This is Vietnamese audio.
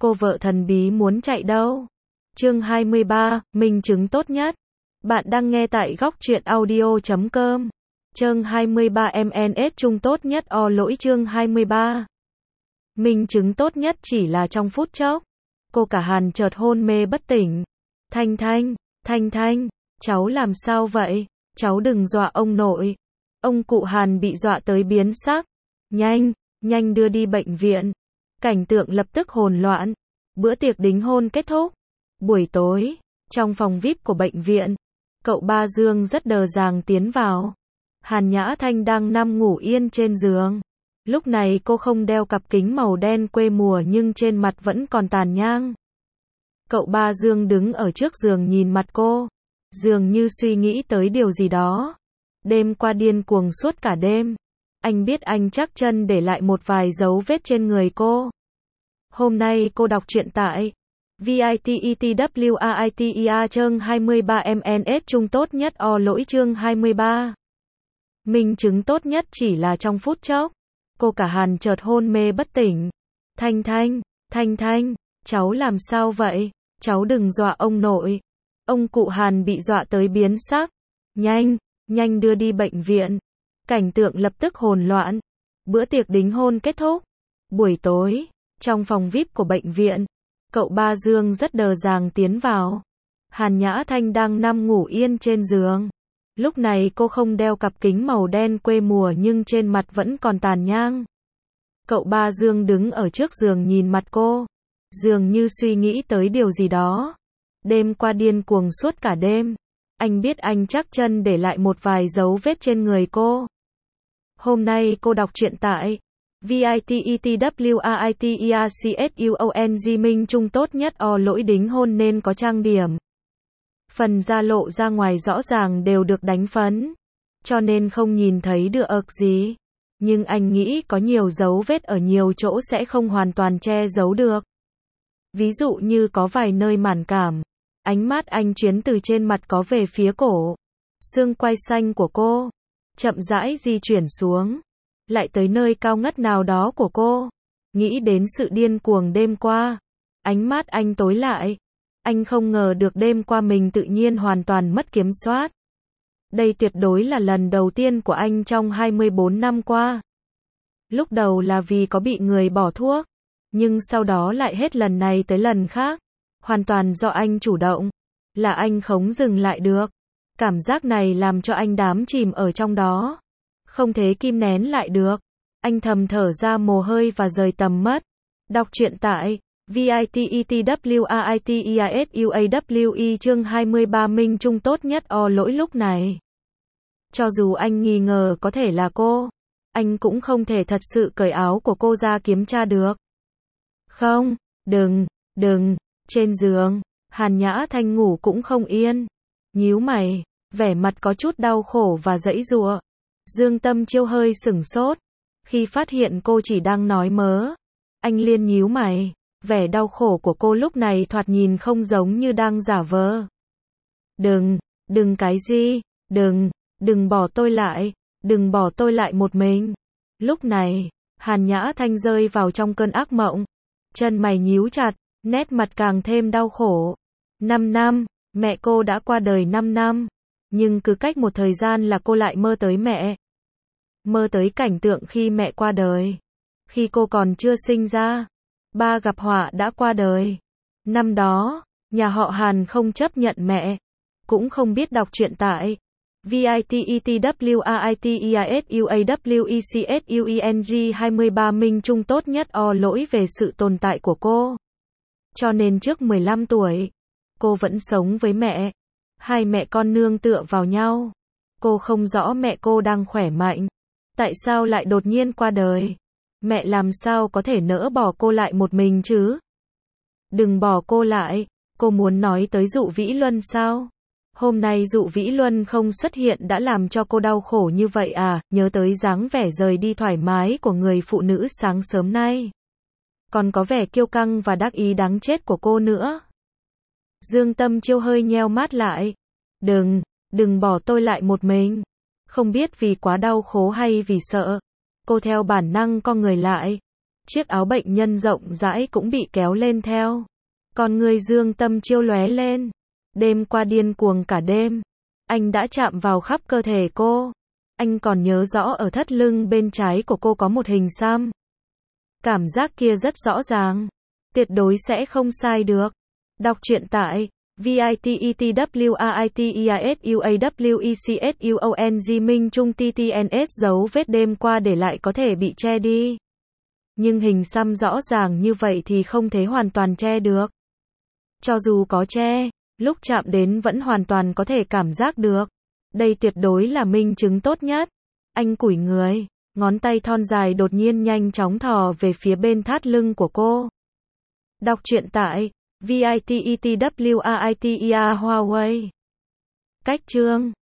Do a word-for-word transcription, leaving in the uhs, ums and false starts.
cô vợ thần bí muốn chạy đâu? Chương hai mươi ba, minh chứng tốt nhất. Bạn đang nghe tại góc truyện audio chấm com. Chương hai mươi ba em en ét chung tốt nhất o lỗi chương hai mươi ba. Minh chứng tốt nhất chỉ là trong phút chốc. Cô cả Hàn chợt hôn mê bất tỉnh. Thanh Thanh, Thanh Thanh, cháu làm sao vậy? Cháu đừng dọa ông nội. Ông cụ Hàn bị dọa tới biến sắc. Nhanh, nhanh đưa đi bệnh viện. Cảnh tượng lập tức hỗn loạn. Bữa tiệc đính hôn kết thúc. Buổi tối, trong phòng vi ai pi của bệnh viện, cậu Ba Dương rất đờ dàng tiến vào. Hàn Nhã Thanh đang nằm ngủ yên trên giường. Lúc này cô không đeo cặp kính màu đen quê mùa nhưng trên mặt vẫn còn tàn nhang. Cậu Ba Dương đứng ở trước giường nhìn mặt cô, dường như suy nghĩ tới điều gì đó. Đêm qua điên cuồng suốt cả đêm. Anh biết anh chắc chân để lại một vài dấu vết trên người cô. Hôm nay cô đọc truyện tại Vitewriter chương hai mươi ba em en ét chung tốt nhất o lỗi chương hai mươi ba. Minh chứng tốt nhất chỉ là trong phút chốc. Cô cả Hàn chợt hôn mê bất tỉnh. Thanh Thanh, Thanh Thanh, cháu làm sao vậy? Cháu đừng dọa ông nội. Ông cụ Hàn bị dọa tới biến sắc. Nhanh, nhanh đưa đi bệnh viện. Cảnh tượng lập tức hỗn loạn. Bữa tiệc đính hôn kết thúc. Buổi tối, trong phòng vi ai pi của bệnh viện, cậu Ba Dương rất đờ dàng tiến vào. Hàn Nhã Thanh đang nằm ngủ yên trên giường. Lúc này cô không đeo cặp kính màu đen quê mùa nhưng trên mặt vẫn còn tàn nhang. Cậu Ba Dương đứng ở trước giường nhìn mặt cô, dường như suy nghĩ tới điều gì đó. Đêm qua điên cuồng suốt cả đêm. Anh biết anh chắc chân để lại một vài dấu vết trên người cô. Hôm nay cô đọc truyện tại Vitewriter minh chung tốt nhất o lỗi đính hôn nên có trang điểm. Phần da lộ ra ngoài rõ ràng đều được đánh phấn, cho nên không nhìn thấy được ực gì. Nhưng anh nghĩ có nhiều dấu vết ở nhiều chỗ sẽ không hoàn toàn che giấu được. Ví dụ như có vài nơi mản cảm. Ánh mắt anh chuyến từ trên mặt có về phía cổ, xương quai xanh của cô, chậm rãi di chuyển xuống, lại tới nơi cao ngất nào đó của cô. Nghĩ đến sự điên cuồng đêm qua, ánh mắt anh tối lại. Anh không ngờ được đêm qua mình tự nhiên hoàn toàn mất kiểm soát. Đây tuyệt đối là lần đầu tiên của anh trong hai mươi bốn năm qua. Lúc đầu là vì có bị người bỏ thuốc, nhưng sau đó lại hết lần này tới lần khác. Hoàn toàn do anh chủ động, là anh không dừng lại được. Cảm giác này làm cho anh đắm chìm ở trong đó, không thể kìm nén lại được. Anh thầm thở ra mồ hôi và rời tầm mắt. Đọc truyện tại Vitewriter chương hai mươi ba minh chung tốt nhất o lỗi lúc này. Cho dù anh nghi ngờ có thể là cô, anh cũng không thể thật sự cởi áo của cô ra kiểm tra được. Không, đừng, đừng. Trên giường, Hàn Nhã Thanh ngủ cũng không yên. Nhíu mày, vẻ mặt có chút đau khổ và giãy giụa. Dương Tâm Chiêu hơi sửng sốt. Khi phát hiện cô chỉ đang nói mớ, anh liền nhíu mày. Vẻ đau khổ của cô lúc này thoạt nhìn không giống như đang giả vờ. Đừng, đừng cái gì, đừng, đừng bỏ tôi lại, đừng bỏ tôi lại một mình. Lúc này, Hàn Nhã Thanh rơi vào trong cơn ác mộng. Chân mày nhíu chặt. Nét mặt càng thêm đau khổ. Năm năm, mẹ cô đã qua đời năm năm. Nhưng cứ cách một thời gian là cô lại mơ tới mẹ. Mơ tới cảnh tượng khi mẹ qua đời. Khi cô còn chưa sinh ra, ba gặp họa đã qua đời. Năm đó, nhà họ Hàn không chấp nhận mẹ. Cũng không biết đọc truyện tại Vitewriter hai mươi ba minh chung tốt nhất o lỗi về sự tồn tại của cô. Cho nên trước mười lăm tuổi, cô vẫn sống với mẹ. Hai mẹ con nương tựa vào nhau. Cô không rõ mẹ cô đang khỏe mạnh. Tại sao lại đột nhiên qua đời? Mẹ làm sao có thể nỡ bỏ cô lại một mình chứ? Đừng bỏ cô lại. Cô muốn nói tới Dụ Vĩ Luân sao? Hôm nay Dụ Vĩ Luân không xuất hiện đã làm cho cô đau khổ như vậy à? Nhớ tới dáng vẻ rời đi thoải mái của người phụ nữ sáng sớm nay. Còn có vẻ kiêu căng và đắc ý đáng chết của cô nữa. Dương Tâm Chiêu hơi nheo mắt lại. Đừng, đừng bỏ tôi lại một mình. Không biết vì quá đau khổ hay vì sợ. Cô theo bản năng co người lại. Chiếc áo bệnh nhân rộng rãi cũng bị kéo lên theo. Con người Dương Tâm Chiêu lóe lên. Đêm qua điên cuồng cả đêm. Anh đã chạm vào khắp cơ thể cô. Anh còn nhớ rõ ở thắt lưng bên trái của cô có một hình xăm. Cảm giác kia rất rõ ràng. Tuyệt đối sẽ không sai được. Đọc truyện tại vitetwriteisuawecsuong Minh Trung ttns dấu vết đêm qua để lại có thể bị che đi. Nhưng hình xăm rõ ràng như vậy thì không thể hoàn toàn che được. Cho dù có che, lúc chạm đến vẫn hoàn toàn có thể cảm giác được. Đây tuyệt đối là minh chứng tốt nhất. Anh cúi người, ngón tay thon dài đột nhiên nhanh chóng thò về phía bên thắt lưng của cô. Đọc truyện tại vitetwriteia Huawei. Cách chương